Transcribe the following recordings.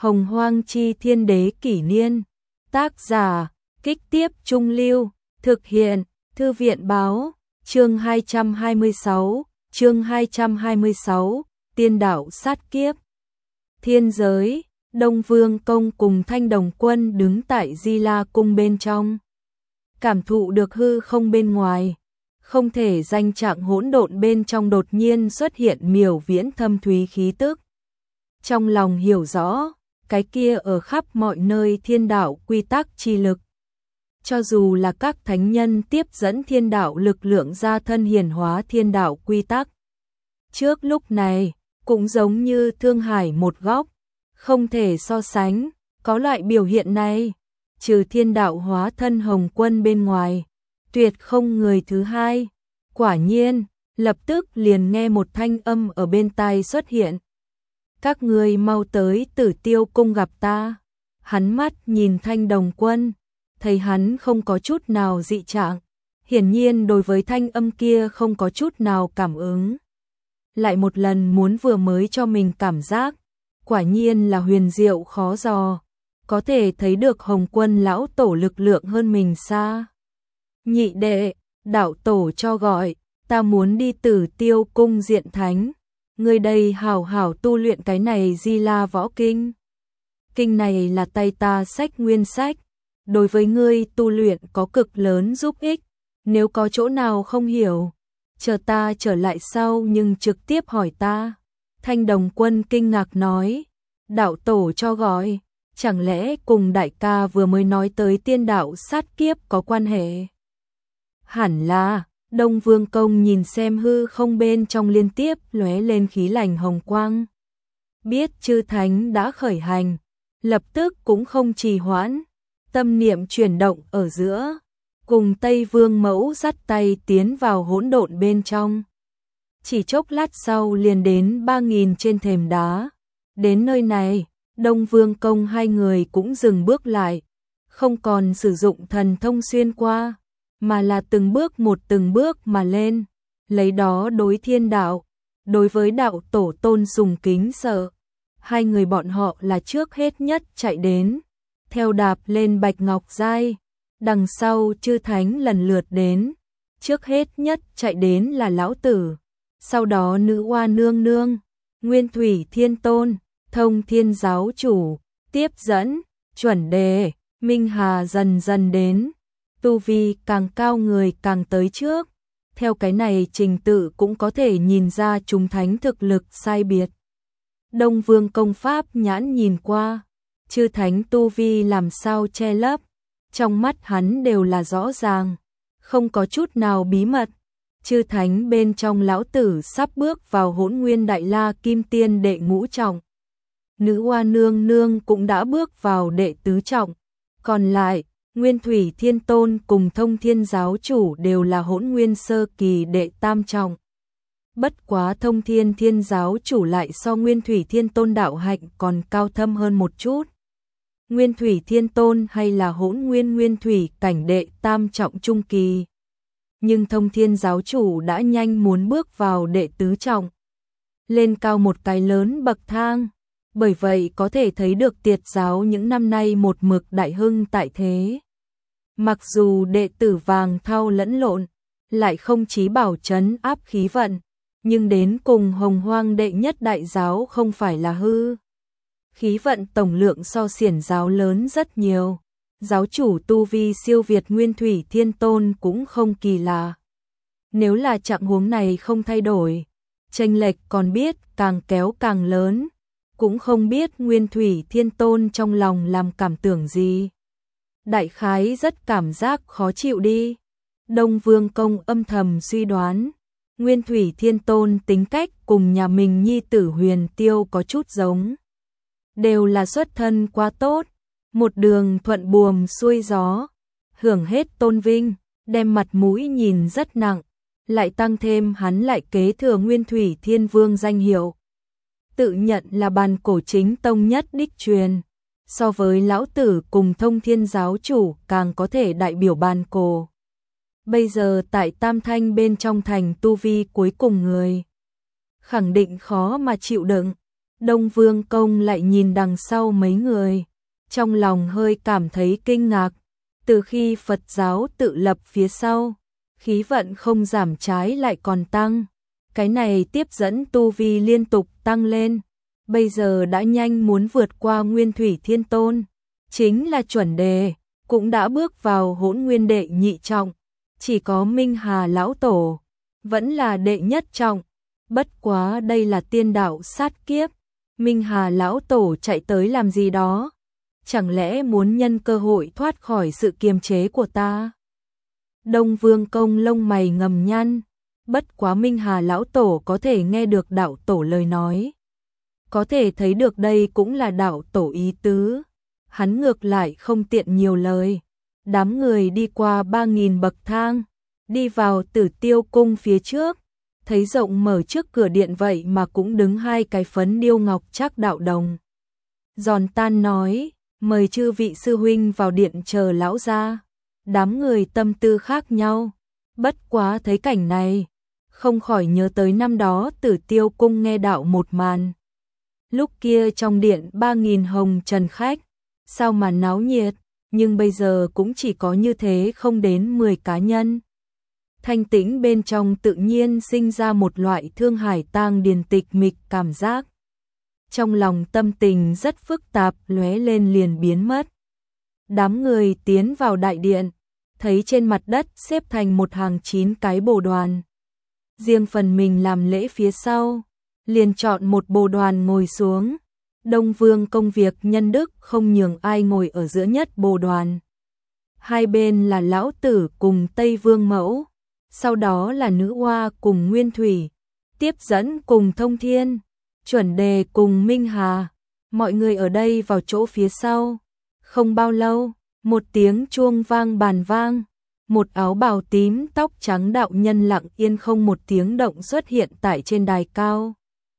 Hồng Hoang Chi Thiên Đế Kỷ Niên. Tác giả, Kích Tiếp Trung Lưu. Thực hiện, Thư viện Báo. Chương 226, Tiên đạo sát kiếp. Thiên giới, Đông Vương Công cùng Thanh Đồng Quân đứng tại Di La Cung bên trong. Cảm thụ được hư không bên ngoài, không thể danh trạng hỗn độn bên trong đột nhiên xuất hiện miểu viễn thâm thúy khí tức. Trong lòng hiểu rõ, cái kia ở khắp mọi nơi thiên đạo quy tắc chi lực. Cho dù là các thánh nhân tiếp dẫn thiên đạo lực lượng ra thân hiển hóa thiên đạo quy tắc. Trước lúc này, cũng giống như thương hải một góc, không thể so sánh, có loại biểu hiện này, trừ thiên đạo hóa thân Hồng Quân bên ngoài, tuyệt không người thứ hai. Quả nhiên, lập tức liền nghe một thanh âm ở bên tai xuất hiện. Các ngươi mau tới Tử Tiêu Cung gặp ta. Hắn mắt nhìn Thanh Đồng Quân, thấy hắn không có chút nào dị trạng, hiển nhiên đối với thanh âm kia không có chút nào cảm ứng. Lại một lần muốn vừa mới cho mình cảm giác, quả nhiên là huyền diệu khó dò, có thể thấy được Hồng Quân lão tổ lực lượng hơn mình xa. Nhị đệ, đạo tổ cho gọi, ta muốn đi Tử Tiêu Cung diện thánh, người đây hảo hảo tu luyện cái này Di La Võ Kinh. Kinh này là tay ta sách nguyên sách, đối với ngươi tu luyện có cực lớn giúp ích, nếu có chỗ nào không hiểu, chờ ta trở lại sau nhưng trực tiếp hỏi ta. Thanh Đồng Quân kinh ngạc nói, đạo tổ cho gọi, chẳng lẽ cùng đại ca vừa mới nói tới tiên đạo sát kiếp có quan hệ? Hẳn là. Đông Vương Công nhìn xem hư không bên trong liên tiếp lóe lên khí lành hồng quang. Biết chư thánh đã khởi hành, lập tức cũng không trì hoãn, tâm niệm chuyển động ở giữa, cùng Tây Vương Mẫu dắt tay tiến vào hỗn độn bên trong. Chỉ chốc lát sau liền đến 3.000 trên thềm đá. Đến nơi này, Đông Vương Công hai người cũng dừng bước lại, không còn sử dụng thần thông xuyên qua, mà là từng bước mà lên, lấy đó đối thiên đạo, đối với đạo tổ tôn sùng kính sợ. Hai người bọn họ là trước hết nhất chạy đến, theo đạp lên bạch ngọc giai, đằng sau chư thánh lần lượt đến, trước hết nhất chạy đến là lão tử, sau đó nữ oa nương nương, Nguyên Thủy Thiên Tôn, Thông Thiên Giáo Chủ, tiếp dẫn, chuẩn đề, Minh Hà dần dần đến. Tu vi càng cao người càng tới trước, theo cái này trình tự cũng có thể nhìn ra chúng thánh thực lực sai biệt. Đông Vương Công pháp nhãn nhìn qua, chư thánh tu vi làm sao che lấp, trong mắt hắn đều là rõ ràng, không có chút nào bí mật. Chư thánh bên trong lão tử sắp bước vào Hỗn Nguyên Đại La Kim Tiên đệ ngũ trọng. Nữ oa nương nương cũng đã bước vào đệ tứ trọng, còn lại Nguyên Thủy Thiên Tôn cùng Thông Thiên Giáo Chủ đều là Hỗn Nguyên sơ kỳ đệ tam trọng. Bất quá Thông Thiên Thiên Giáo Chủ lại so Nguyên Thủy Thiên Tôn đạo hạnh còn cao thâm hơn một chút. Nguyên Thủy Thiên Tôn hay là Hỗn Nguyên Thủy cảnh đệ tam trọng trung kỳ. Nhưng Thông Thiên Giáo Chủ đã nhanh muốn bước vào đệ tứ trọng, lên cao một cái lớn bậc thang. Bởi vậy có thể thấy được Tiệt giáo những năm nay một mực đại hưng tại thế. Mặc dù đệ tử vàng thau lẫn lộn, lại không chí bảo trấn áp khí vận, nhưng đến cùng Hồng Hoang đệ nhất đại giáo không phải là hư. Khí vận tổng lượng so xiển giáo lớn rất nhiều, giáo chủ tu vi siêu việt Nguyên Thủy Thiên Tôn cũng không kỳ lạ. Nếu là trạng huống này không thay đổi, chênh lệch còn biết càng kéo càng lớn. Cũng không biết Nguyên Thủy Thiên Tôn trong lòng làm cảm tưởng gì. Đại khái rất cảm giác khó chịu đi. Đông Vương Công âm thầm suy đoán, Nguyên Thủy Thiên Tôn tính cách cùng nhà mình nhi tử Huyền Tiêu có chút giống. Đều là xuất thân quá tốt, một đường thuận buồm xuôi gió, hưởng hết tôn vinh, đem mặt mũi nhìn rất nặng, lại tăng thêm hắn lại kế thừa Nguyên Thủy Thiên Vương danh hiệu. Tự nhận là bàn cổ chính tông nhất đích truyền, so với lão tử cùng Thông Thiên Giáo Chủ càng có thể đại biểu bàn cổ. Bây giờ tại Tam Thanh bên trong thành tu vi cuối cùng người, khẳng định khó mà chịu đựng. Đông Vương Công lại nhìn đằng sau mấy người, trong lòng hơi cảm thấy kinh ngạc. Từ khi Phật giáo tự lập phía sau, khí vận không giảm trái lại còn tăng. Cái này tiếp dẫn tu vi liên tục tăng lên, bây giờ đã nhanh muốn vượt qua Nguyên Thủy Thiên Tôn, chính là chuẩn đề, cũng đã bước vào Hỗn Nguyên đệ nhị trọng, chỉ có Minh Hà lão tổ vẫn là đệ nhất trọng. Bất quá đây là tiên đạo sát kiếp, Minh Hà lão tổ chạy tới làm gì đó? Chẳng lẽ muốn nhân cơ hội thoát khỏi sự kiềm chế của ta? Đông Vương Công lông mày ngầm nhăn, bất quá Minh Hà lão tổ có thể nghe được đạo tổ lời nói, có thể thấy được đây cũng là đạo tổ ý tứ. Hắn ngược lại không tiện nhiều lời. Đám người đi qua 3.000 bậc thang, đi vào Tử Tiêu cung phía trước, thấy rộng mở trước cửa điện vậy mà cũng đứng hai cái phấn điêu ngọc trác đạo đồng. Giòn tan nói, mời chư vị sư huynh vào điện chờ lão gia. Đám người tâm tư khác nhau, bất quá thấy cảnh này, không khỏi nhớ tới năm đó Tử Tiêu cung nghe đạo một màn. Lúc kia trong điện 3.000 hồng trần khách, sao mà náo nhiệt, nhưng bây giờ cũng chỉ có như thế không đến 10 cá nhân. Thanh tĩnh bên trong tự nhiên sinh ra một loại thương hải tang điền tịch mịch cảm giác. Trong lòng tâm tình rất phức tạp lóe lên liền biến mất. Đám người tiến vào đại điện, thấy trên mặt đất xếp thành một hàng 9 cái bồ đoàn. Riêng phần mình làm lễ phía sau, liền chọn một bồ đoàn ngồi xuống. Đông Vương Công việc nhân đức không nhường ai ngồi ở giữa nhất bồ đoàn. Hai bên là lão tử cùng Tây Vương Mẫu, sau đó là nữ hoa cùng Nguyên Thủy, tiếp dẫn cùng Thông Thiên, chuẩn đề cùng Minh Hà. Mọi người ở đây vào chỗ phía sau. Không bao lâu, một tiếng chuông vang bàn vang, một áo bào tím tóc trắng đạo nhân lặng yên không một tiếng động xuất hiện tại trên đài cao.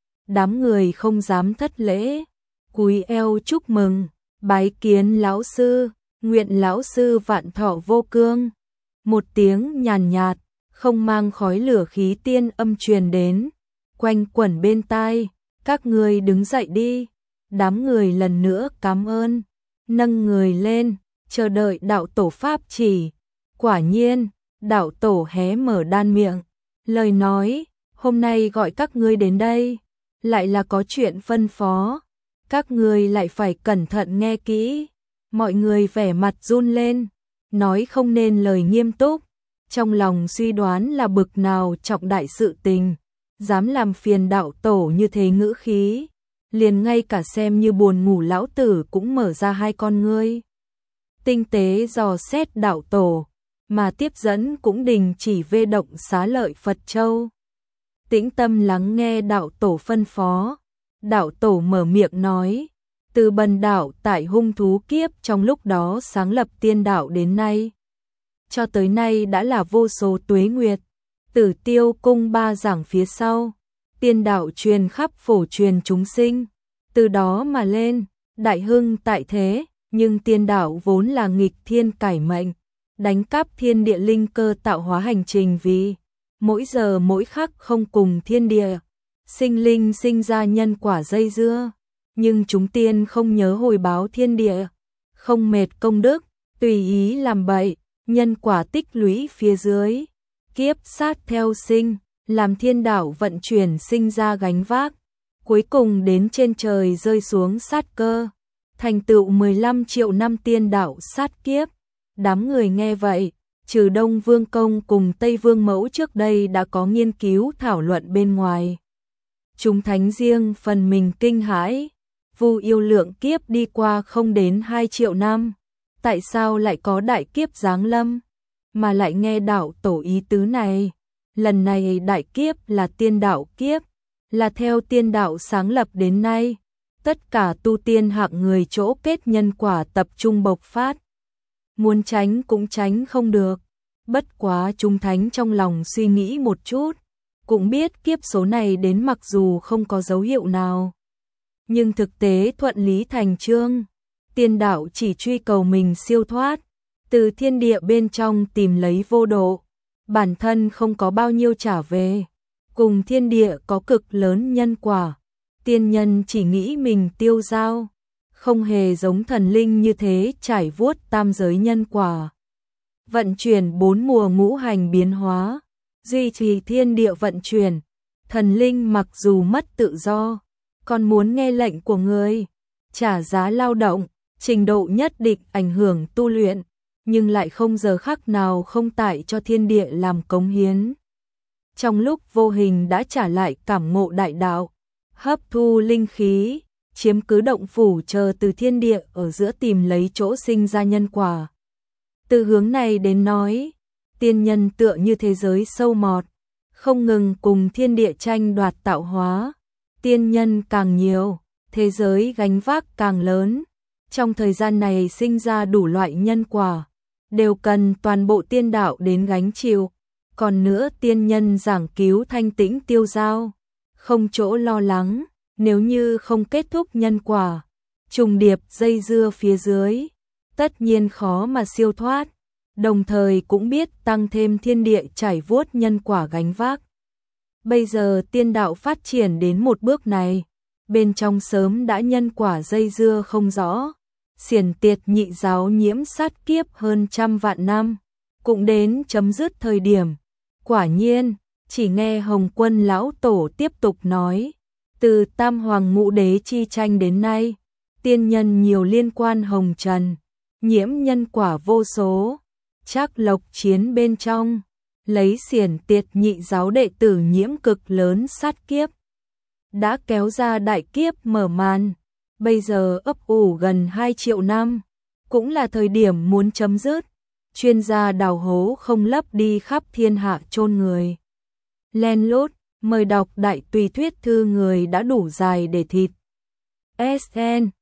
Đám người không dám thất lễ, cúi eo chúc mừng, bái kiến lão sư, nguyện lão sư vạn thọ vô cương. Một tiếng nhàn nhạt, không mang khói lửa khí tiên âm truyền đến, quanh quẩn bên tai, các người đứng dậy đi. Đám người lần nữa cảm ơn, nâng người lên, chờ đợi đạo tổ pháp chỉ. Quả nhiên, đạo tổ hé mở đan miệng, lời nói, hôm nay gọi các ngươi đến đây, lại là có chuyện phân phó, các ngươi lại phải cẩn thận nghe kỹ. Mọi người vẻ mặt run lên, nói không nên lời nghiêm túc, trong lòng suy đoán là bực nào trọng đại sự tình, dám làm phiền đạo tổ như thế ngữ khí, liền ngay cả xem như buồn ngủ lão tử cũng mở ra hai con ngươi. Tinh tế dò xét đạo tổ, mà tiếp dẫn cũng đình chỉ vê động xá lợi Phật Châu. Tĩnh tâm lắng nghe đạo tổ phân phó, đạo tổ mở miệng nói, từ Bần đạo tại hung thú kiếp trong lúc đó sáng lập tiên đạo đến nay, cho tới nay đã là vô số tuế nguyệt. Tử Tiêu cung 3 giảng phía sau, tiên đạo truyền khắp phổ truyền chúng sinh, từ đó mà lên, đại hưng tại thế. Nhưng tiên đạo vốn là nghịch thiên cải mệnh, đánh cắp thiên địa linh cơ tạo hóa hành trình vì mỗi giờ mỗi khắc không cùng thiên địa, sinh linh sinh ra nhân quả dây dưa, nhưng chúng tiên không nhớ hồi báo thiên địa, không mệt công đức, tùy ý làm bậy, nhân quả tích lũy phía dưới, kiếp sát theo sinh, làm thiên đạo vận chuyển sinh ra gánh vác, cuối cùng đến trên trời rơi xuống sát cơ, thành tựu 15 triệu năm tiên đạo sát kiếp. Đám người nghe vậy, trừ Đông Vương Công cùng Tây Vương Mẫu trước đây đã có nghiên cứu thảo luận bên ngoài, chúng thánh riêng phần mình kinh hãi. Vu yêu lượng kiếp đi qua không đến 2 triệu năm, tại sao lại có đại kiếp giáng lâm, mà lại nghe đạo tổ ý tứ này. Lần này đại kiếp là tiên đạo kiếp, là theo tiên đạo sáng lập đến nay, tất cả tu tiên hạng người chỗ kết nhân quả tập trung bộc phát. Muốn tránh cũng tránh không được. Bất quá chúng thánh trong lòng suy nghĩ một chút, cũng biết kiếp số này đến mặc dù không có dấu hiệu nào, nhưng thực tế thuận lý thành chương. Tiên đạo chỉ truy cầu mình siêu thoát, từ thiên địa bên trong tìm lấy vô độ, bản thân không có bao nhiêu trả về, cùng thiên địa có cực lớn nhân quả. tiên nhân chỉ nghĩ mình tiêu dao, không hề giống thần linh như thế trải vuốt tam giới nhân quả. Vận chuyển 4 mùa ngũ hành biến hóa, duy trì thiên địa vận chuyển, thần linh mặc dù mất tự do, còn muốn nghe lệnh của người, trả giá lao động, trình độ nhất định ảnh hưởng tu luyện, nhưng lại không giờ khắc nào không tại cho thiên địa làm cống hiến. Trong lúc vô hình đã trả lại cảm ngộ đại đạo, hấp thu linh khí, chiếm cứ động phủ chờ từ thiên địa ở giữa tìm lấy chỗ sinh ra nhân quả. Từ hướng này đến nói, tiên nhân tựa như thế giới sâu mọt, không ngừng cùng thiên địa tranh đoạt tạo hóa. Tiên nhân càng nhiều, thế giới gánh vác càng lớn. Trong thời gian này sinh ra đủ loại nhân quả, đều cần toàn bộ tiên đạo đến gánh chịu. Còn nữa tiên nhân giảng cứu thanh tĩnh tiêu dao, không chỗ lo lắng, nếu như không kết thúc nhân quả, trùng điệp dây dưa phía dưới, tất nhiên khó mà siêu thoát, đồng thời cũng biết tăng thêm thiên địa trải vuốt nhân quả gánh vác. Bây giờ tiên đạo phát triển đến một bước này, bên trong sớm đã nhân quả dây dưa không rõ, xiển tiệt nhị giáo nhiễm sát kiếp hơn 100 vạn năm, cũng đến chấm dứt thời điểm. Quả nhiên, chỉ nghe Hồng Quân lão tổ tiếp tục nói, từ Tam Hoàng Ngũ Đế chi tranh đến nay, tiên nhân nhiều liên quan hồng trần, nhiễm nhân quả vô số, Trác Lộc chiến bên trong, lấy xiển tiệt nhị giáo đệ tử nhiễm cực lớn sát kiếp, đã kéo ra đại kiếp mở màn, bây giờ ấp ủ gần 2 triệu năm, cũng là thời điểm muốn chấm dứt. Chuyên gia đào hố không lấp đi khắp thiên hạ chôn người. Len lút, mời đọc đại tùy thuyết thư người đã đủ dài để thịt. SN